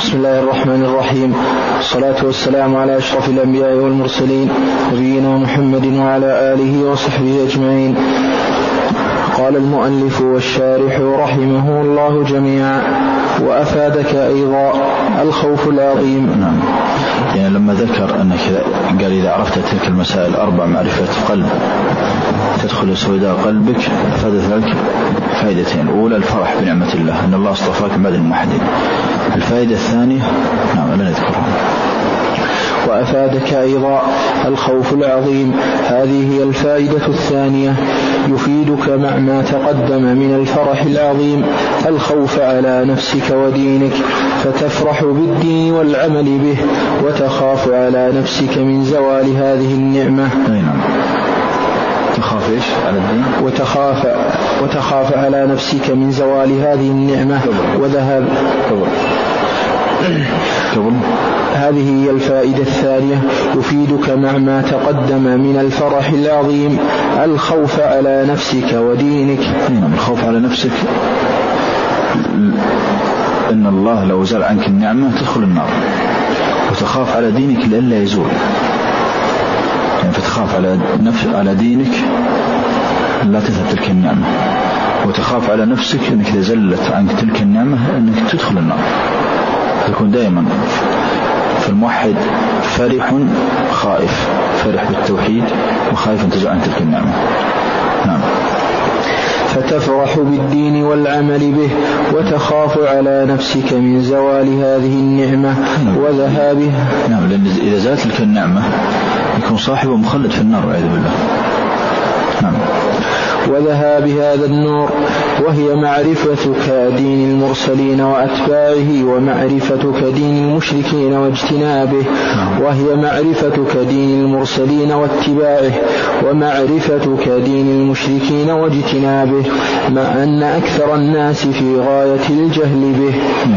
بسم الله الرحمن الرحيم، الصلاة والسلام على أشرف الأنبياء والمرسلين نبينا محمد وعلى آله وصحبه أجمعين. قال المؤلف والشارح رحمه الله جميعا: وأفادك أيضا الخوف العظيم. نعم. يعني لما ذكر أنك قال إذا عرفت تلك المسائل 4 معرفة قلب تدخل سوداء قلبك، أفاد ذلك فائدتين: الأولى الفرح بنعمة الله أن الله اصطفاك بعد الموحدين. الفائدة الثانية نعم لا نذكرها. وأفادك أيضا الخوف العظيم، هذه هي الفائدة الثانية، يفيدك مع ما تقدم من الفرح العظيم الخوف على نفسك ودينك، فتفرح بالدين والعمل به، وتخاف على نفسك من زوال هذه النعمة. تخاف إيش على الدين؟ وتخاف على نفسك من زوال هذه النعمة وذهاب. هذه هي الفائدة الثانية، يفيدك مع ما تقدم من الفرح العظيم الخوف على نفسك ودينك. الخوف على نفسك إن الله لو زال عنك النعمة تدخل النار، وتخاف على دينك لئلا يزول، يعني فتخاف على دينك لا تذهب تلك النعمة، وتخاف على نفسك أنك إذا زلت عنك تلك النعمة أنك تدخل النار. تكون دائما في الموحد فرح خائف، فرح بالتوحيد وخائف أن تزول عن تلك النعمة. نعم. فتفرح بالدين والعمل به، وتخاف على نفسك من زوال هذه النعمة وذهابها. نعم، لأن إذا زالت تلك النعمة يكون صاحبه مخلد في النار والعياذ بالله. نعم. وذهاب هذا النور، وهي معرفتك دين المرسلين وأتباعه، ومعرفتك دين المشركين واجتنابه، وهي معرفتك دين المرسلين واتباعه، ومعرفتك دين المشركين واجتنابه، مع أن أكثر الناس في غاية الجهل به.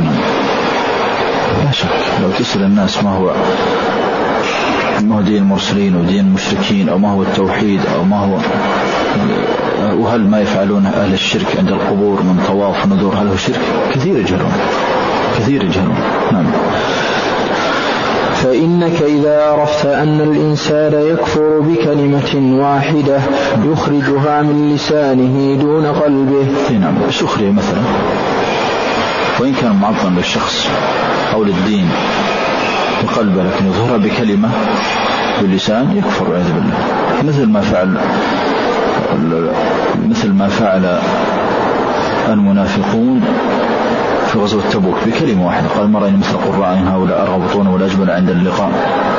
لا شك لو تسأل الناس ما هو دين المرسلين ودين المشركين، أو ما هو التوحيد، أو ما هو، وهل ما يفعلون أهل الشرك عند القبور من طواف ونذور هل هو شرك؟ كثير يجهلون. نعم. فإنك إذا عرفت أن الإنسان يكفر بكلمة واحدة يخرجها من لسانه دون قلبه. نعم. السخرية مثلا، وإن كان معظم للشخص أو للدين بقلبه لكن يظهرها بكلمة باللسان يكفر والعياذ بالله، مثل ما فعل المنافقون في غزوة تبوك بكلمة واحدة، قال ما رأينا مثل قرائهم هؤلاء أرغب بطونا ولا أجبن عند اللقاء.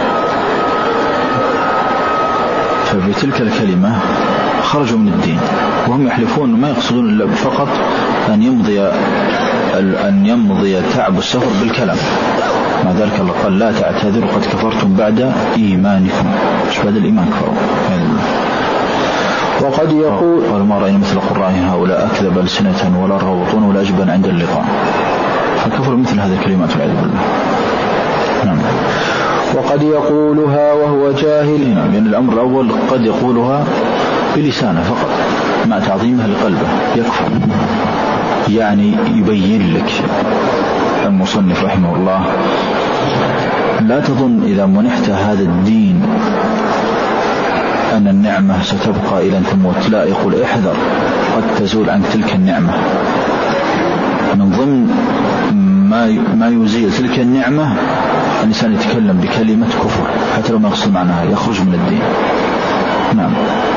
فبتلك الكلمة خرجوا من الدين، وهم يحلفون ما يقصدون إلا فقط أن يمضي تعب السفر بالكلام. مع ذلك الله قال لا تعتذروا قد كفرتم بعد إيمانكم، مش بعد الإيمان كفروا. وقد يقول قال ما رأينا مثل قرائهم هؤلاء أكذب ألسنة ولا أرغب بطونا ولا أجبن عند اللقاء، فكفروا مثل هذه الكلمات والعياذ بالله. نعم. وقد يقولها وهو جاهل. نعم، يعني الأمر الأول قد يقولها بلسانه فقط مع تعظيمها لقلبه يكفر. يعني يبين لك المصنف رحمه الله: لا تظن إذا منحت هذا الدين أن النعمة ستبقى إلى أن تموت، لا، يقول احذر قد تزول عنك تلك النعمة. من ضمن ما يزيل تلك النعمة الإنسان يتكلم بكلمة كفر حتى لو ما يقصد معناها، يخرج من الدين. نعم.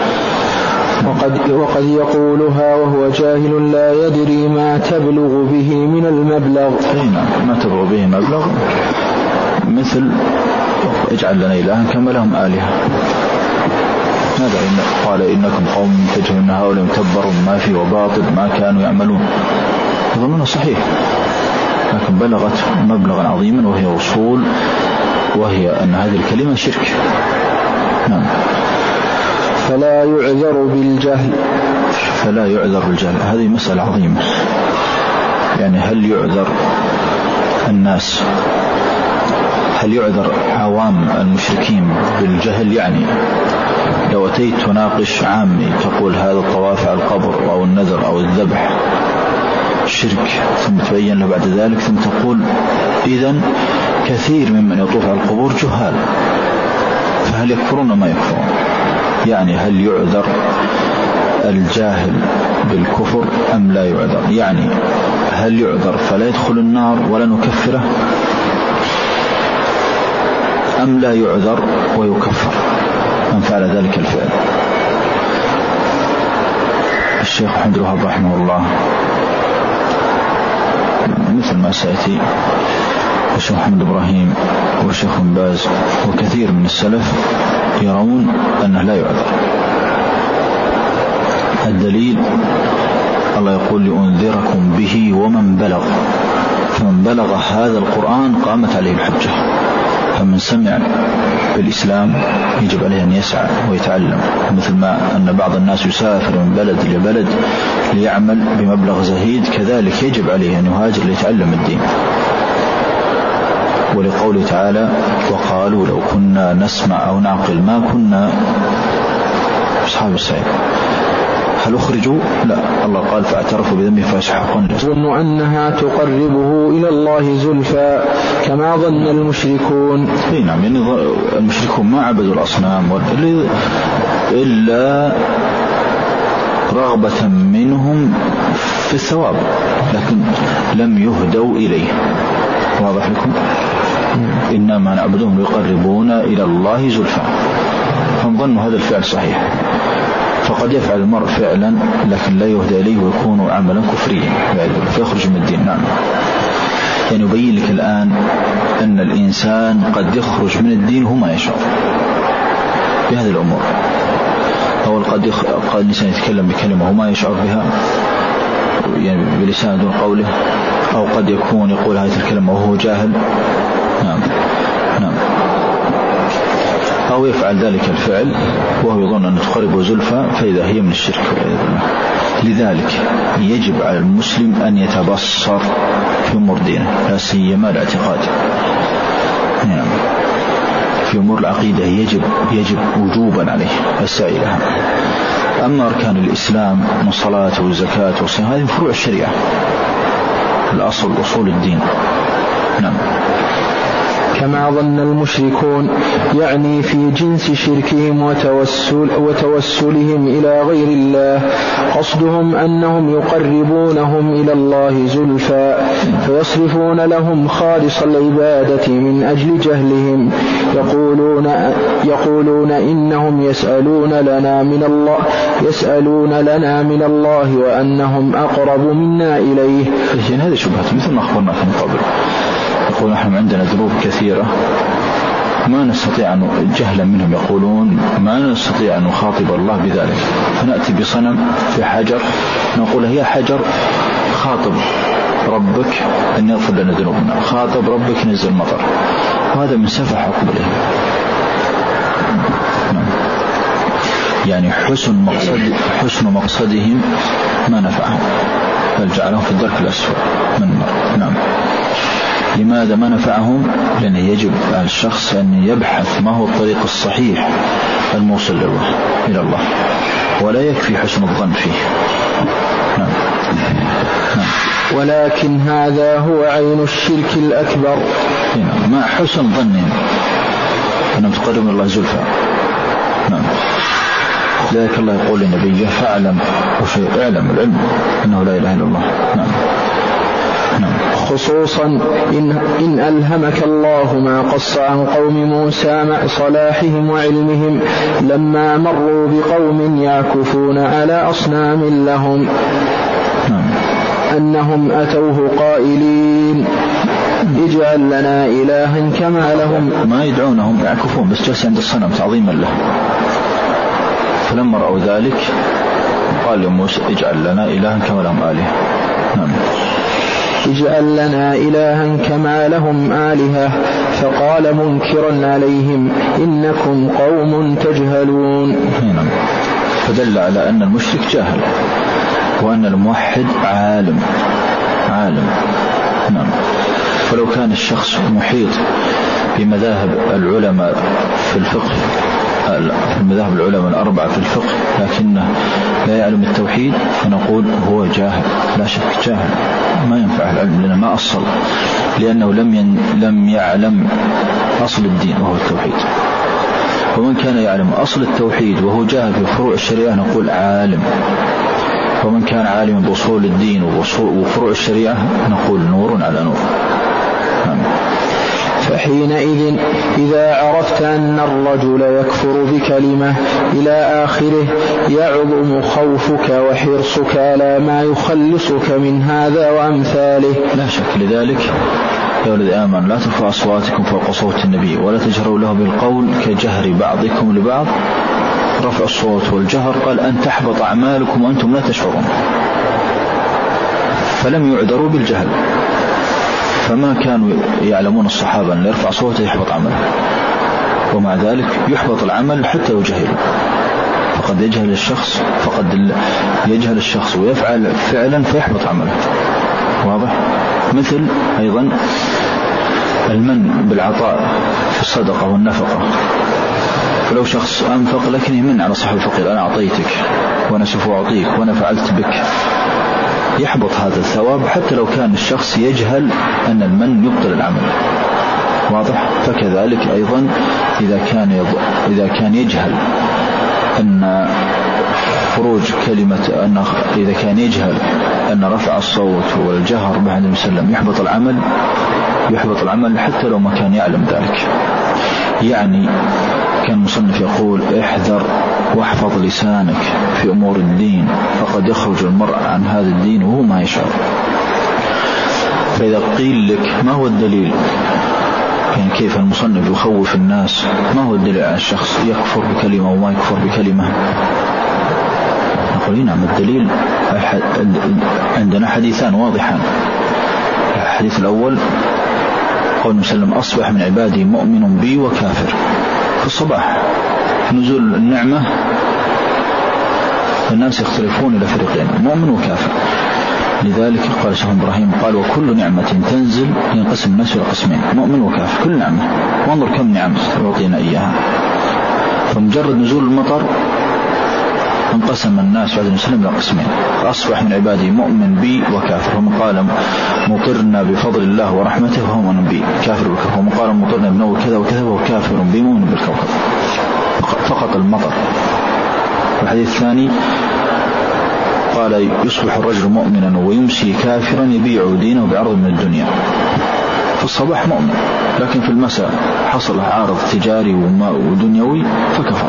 وقد يقولها وهو جاهل لا يدري ما تبلغ به من المبلغ. نعم، ما تبلغ به مبلغ، مثل اجعل لنا إلها كما لهم آلهة. ماذا قال إنكم قوم تجهلون هؤلاء متبر ما فيه وباطل ما كانوا يعملون. يظنون صحيح، لكن بلغت مبلغا عظيما وهي وصول، وهي أن هذه الكلمة شرك. نعم. فلا يعذر بالجهل. هذه مسألة عظيمة. يعني هل يعذر الناس، هل يعذر عوام المشركين بالجهل؟ يعني لو أتيت تناقش عامي تقول هذا الطواف على القبر أو النذر أو الذبح شرك، ثم تبين له بعد ذلك، ثم تقول إذن كثير ممن يطوف على القبور جهال، فهل يكفرون ما يكفرون؟ يعني هل يعذر الجاهل بالكفر أم لا يعذر؟ يعني هل يعذر فلا يدخل النار ولا نكفره، أم لا يعذر ويكفر من فعل ذلك الفعل؟ الشيخ محمد الوهاب رحمه الله مثل ما سيأتي، والشيخ محمد إبراهيم والشيخ بن باز وكثير من السلف يرون أنه لا يعذر. الدليل الله يقول لأنذركم به ومن بلغ، فمن بلغ هذا القرآن قامت عليه الحجة. فمن سمع بالإسلام يجب عليه أن يسعى ويتعلم، مثل ما أن بعض الناس يسافر من بلد لبلد ليعمل بمبلغ زهيد، كذلك يجب عليه أن يهاجر ليتعلم الدين. ولقوله تعالى وقالوا لو كنا نسمع أو نعقل ما كنا أصحاب السعير، هل أخرجوا؟ لا، الله قال فاعترفوا بذنبه فأسحقوا. يظن أنها تقربه إلى الله زلفى كما ظن المشركون. نعم، يعني المشركون ما عبدوا الأصنام إلا رغبة منهم في الثواب، لكن لم يهدوا إليه. واضح لكم؟ إنما نعبدهم ليقربونا إلى الله زلفى، هم ظنوا هذا الفعل صحيح. فقد يفعل المرء فعلا لكن لا يهدى إليه ويكون عملا كفريا فيخرج من الدين. نعم، يعني يبين لك الآن أن الإنسان قد يخرج من الدين وهو ما يشعر بهذه الأمور، أو قد الإنسان يتكلم بكلمة وهو ما يشعر بها يعني بلسانه دون قوله، أو قد يكون يقول هذه الكلمة وهو جاهل. نعم نعم، أو يفعل ذلك الفعل وهو يظن أن تقربه زلفى فإذا هي من الشرك والعياذ بالله. لذلك يجب على المسلم أن يتبصر في أمور دينه، لا سيما الاعتقاد. نعم، في أمور العقيدة يجب وجوبا عليه السعي لها. أما أركان الإسلام من صلاة وزكاة وصيام هذه فروع الشريعة، الأصل أصول الدين. نعم. كما ظن المشركون، يعني في جنس شركهم وتوسلهم إلى غير الله، قصدهم أنهم يقربونهم إلى الله زلفى، فيصرفون لهم خالص العبادة من أجل جهلهم، يقولون إنهم يسألون لنا من الله وأنهم أقرب منا إليه. هذه شبهة مثل ما أخبرنا من قبل، يقول نحن عندنا ذنوب كثيرة ما نستطيع أن جهلا منهم، يقولون ما نستطيع أن نخاطب الله بذلك، فنأتي بصنم في حجر نقول يا حجر خاطب ربك أن يغفر لنا ذنوبنا، خاطب ربك نزل مطر، وهذا من سفه عقوله. يعني حسن مقصدهم ما نفعهم، بل جعلهم في الدرك الأسفل من النار. نعم. لماذا ما نفعهم؟ لأن يجب على الشخص أن يبحث ما هو الطريق الصحيح الموصل إلى الله، ولا يكفي حسن الظن فيه. نعم. نعم. ولكن هذا هو عين الشرك الأكبر. نعم. ما حسن ظنهم أنهم تقربون الله زلفى. نعم. لذلك الله يقول لنبيه فاعلم اعلم العلم أنه لا إله إلا الله. نعم. نعم. خصوصا إن ألهمك الله ما قص عن قوم موسى مع صلاحهم وعلمهم لما مروا بقوم يعكفون على أصنام لهم، أنهم أتوه قائلين اجعل لنا إلها كما لهم. ما يدعونهم يعكفون بس جالس عند الصنم تعظيما له، فلما رأوا ذلك قال لموسى اجعل لنا إلها كما لهم آلهة. نعم. اجعل لنا إلها كما لهم آلهة، فقال منكرا عليهم إنكم قوم تجهلون. نعم. فدل على أن المشرك جاهل وأن الموحد عالم. نعم. فلو كان الشخص محيط بمذاهب العلماء في الفقه، المذاهب العلماء الأربعة في الفقه، لكنه لا يعلم التوحيد، فنقول هو جاهل، لا شك جاهل، ما ينفع العلم لأنه ما أصل لأنه لم يعلم أصل الدين وهو التوحيد. ومن كان يعلم أصل التوحيد وهو جاهل في فروع الشريعة نقول عالم، ومن كان عالما بأصول الدين وفروع الشريعة نقول نور على نور. فحينئذ إذا عرفت أن الرجل يكفر بكلمة إلى آخره يعظم خوفك وحرصك على ما يخلصك من هذا وأمثاله. لا شك. لذلك يا الذين آمنوا لا ترفعوا أصواتكم فوق صوت النبي ولا تجهروا له بالقول كجهر بعضكم لبعض. رفع الصوت والجهر قال أن تحبط أعمالكم وأنتم لا تشعرون، فلم يعذروا بالجهل. فما كانوا يعلمون الصحابة أن يرفع صوته يحبط عمله، ومع ذلك يحبط العمل حتى يجهله. فقد يجهل الشخص ويفعل فعلا فيحبط عمله. واضح؟ مثل أيضا المن بالعطاء في الصدقة والنفقة. فلو شخص أنفق لكن يمن على صاحب الفقير أنا أعطيتك وأنا سوف أعطيك وأنا فعلت بك، يحبط هذا الثواب حتى لو كان الشخص يجهل أن المن يبطل العمل. واضح؟ فكذلك أيضا إذا كان يجهل أن خروج كلمة إذا كان يجهل أن رفع الصوت والجهر بعد النبي صلى الله عليه وسلم يحبط العمل حتى لو ما كان يعلم ذلك. يعني كان المصنف يقول احذر واحفظ لسانك في أمور الدين فقد يخرج المرء عن هذا الدين وهو ما يشعر. فإذا قيل لك ما هو الدليل، يعني كيف المصنف يخوف الناس، ما هو الدليل على الشخص يكفر بكلمة وما يكفر بكلمة؟ نقول نعم الدليل عندنا حديثان واضحان. الحديث الأول قول النبي صلى الله عليه وسلم أصبح من عبادي مؤمن بي وكافر. في الصباح نزول النعمة الناس يختلفون إلى فريقين مؤمن وكافر. لذلك قال شيخ إبراهيم قال وكل نعمة تنزل ينقسم الناس إلى قسمين مؤمن وكافر، كل نعمة. وانظر كم نعمة يعطينا إياها. فمجرد نزول المطر انقسم الناس بعد السلام إلى قسمين، فأصبح من عبادي مؤمن بي وكافر. ومن قال مطرنا بفضل الله ورحمته فهو مؤمن بي كافر بالكفر، ومن قال مطرنا بنوء كذا وكذا وهو كافر بي مؤمن بالكوكب. فقط المطر. والحديث الثاني قال يصبح الرجل مؤمنا ويمسي كافرا يبيع دينه بعرض من الدنيا. في الصباح مؤمن لكن في المساء حصل عارض تجاري ودنيوي فكفر.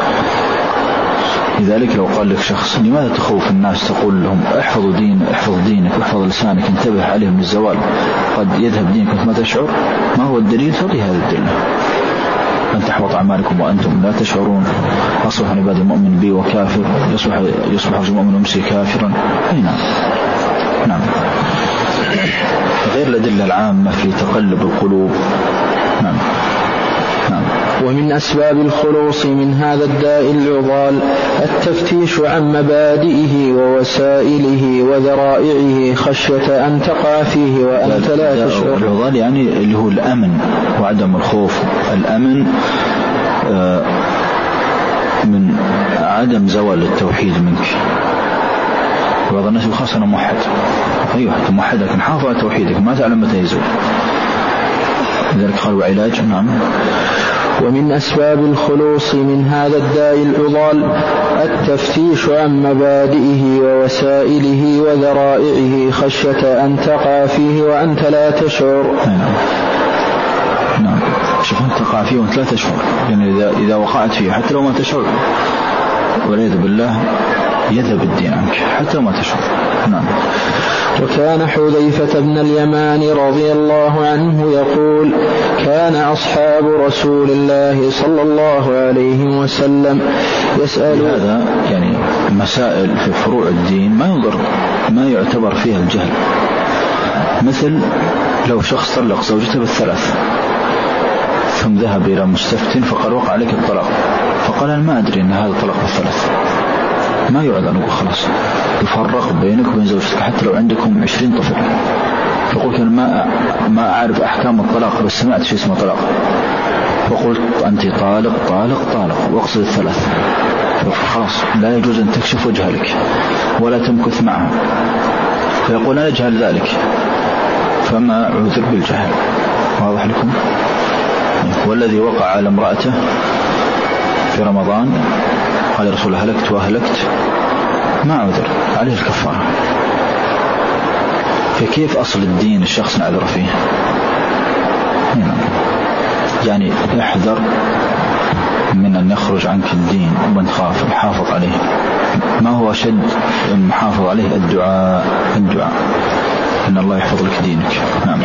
لذلك لو قال لك شخص لماذا تخوف الناس تقول لهم احفظ دينك واحفظ لسانك انتبه عليهم من الزوال قد يذهب دينك وانت ما تشعر، ما هو الدليل؟ تعطي هذا الدليل أن تحبط أعمالكم وأنتم لا تشعرون. أصبح عبادي مؤمن بي وكافر، يصبح رجل مؤمن ويمسي كافرا. أي نعم. غير الأدلة العامة في تقلب القلوب. نعم. ومن أسباب الخلوص من هذا الداء العضال التفتيش عن مبادئه ووسائله وذرائعه خشية أن تقع فيه وأنت لا تشعر. العضال يعني اللي هو الأمن وعدم الخوف. الأمن من عدم زوال التوحيد منك. بعض الناس خاصة أنا موحد، أيوة موحد لكن حافظ على توحيدك ما تعلم متى يزول. لذلك قالوا علاج. نعم. ومن أسباب الخلوص من هذا الداء العضال التفتيش عن مبادئه ووسائله وذرائعه خشية أن تقع فيه وأنت لا تشعر. نعم. شوف أنت تقع فيه وأنت لا تشعر، يعني إذا وقعت فيه حتى لو ما تشعر والعياذ بالله يذهب الدين عنك حتى ما تشعر. نعم. وكان حذيفة بن اليمان رضي الله عنه يقول كان أصحاب رسول الله صلى الله عليه وسلم يسألون. هذا يعني مسائل في فروع الدين ما يعتبر فيها الجهل. مثل لو شخص طلق زوجته بالثلاث ثم ذهب إلى مستفتٍ فقال وقع عليك الطلاق، فقال أنا ما أدري أن هذا الطلاق بالثلاث، ما يعد أن خلاص يفرق بينك وبين زوجتك حتى لو عندكم 20 طفل. فقلت أنا ما أعرف أحكام الطلاق بس سمعت شيء اسمه طلاق، فقلت أنت طالق واقصد الثلاث، فخلاص لا يجوز أن تكشف وجهك ولا تمكث معها. فيقول أنا أجهل ذلك، فما عذر بالجهل. واضح لكم؟ والذي وقع على امرأته في رمضان قال يا رسول الله هلكت وأهلكت، ما عذر، عليه الكفارة. فكيف أصل الدين الشخص نعذر فيه؟ يعني احذر من أن يخرج عنك الدين ومن خاف محافظ عليه. ما هو أشد محافظ عليه؟ الدعاء إن الله يحفظ لك دينك. نعم.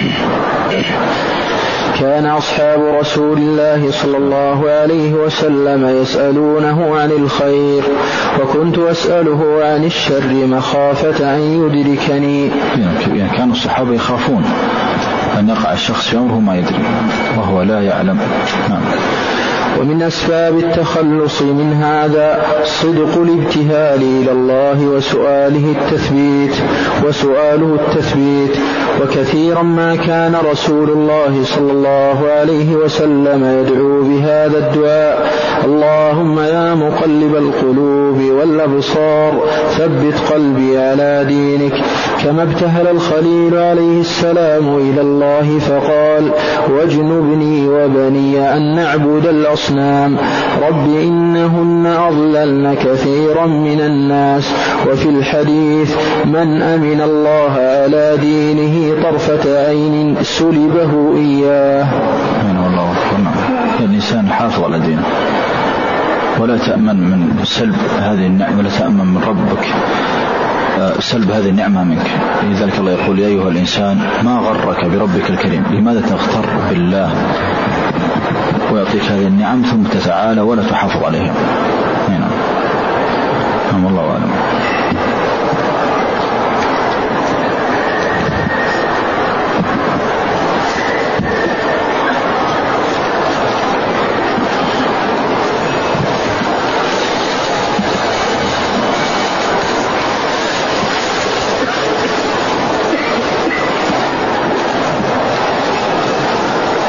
كان أصحاب رسول الله صلى الله عليه وسلم يسألونه عن الخير، وكنت أسأله عن الشر مخافة أن يدركني. يعني كانوا الصحابة يخافون أن يقع الشخص في أمره ما يدري وهو لا يعلم. نعم. ومن أسباب التخلص من هذا صدق الابتهال إلى الله وسؤاله التثبيت. وكثيرا ما كان رسول الله صلى الله عليه وسلم يدعو بهذا الدعاء: اللهم يا مقلب القلوب والأبصار ثبت قلبي على دينك. كما ابتهل الخليل عليه السلام إلى الله فقال: واجنبني وبني أن نعبد الأصنام. رب إنهن أضللن كثيرا من الناس. وفي الحديث: من أمن الله على دينه طرفة عين سلبه إياه. والله الإنسان حافظ على دينه، ولا تأمن من سلب هذه النعمة، ولا تأمن من ربك سلب هذه النعمة منك. لذلك الله يقول: يا أيها الإنسان ما غرك بربك الكريم. لماذا تغتر بالله ويعطيك هذه النعم ثم تتعالى ولا تحافظ عليها؟ نعم. والله أعلم.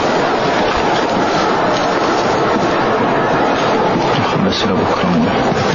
بس لو بكرة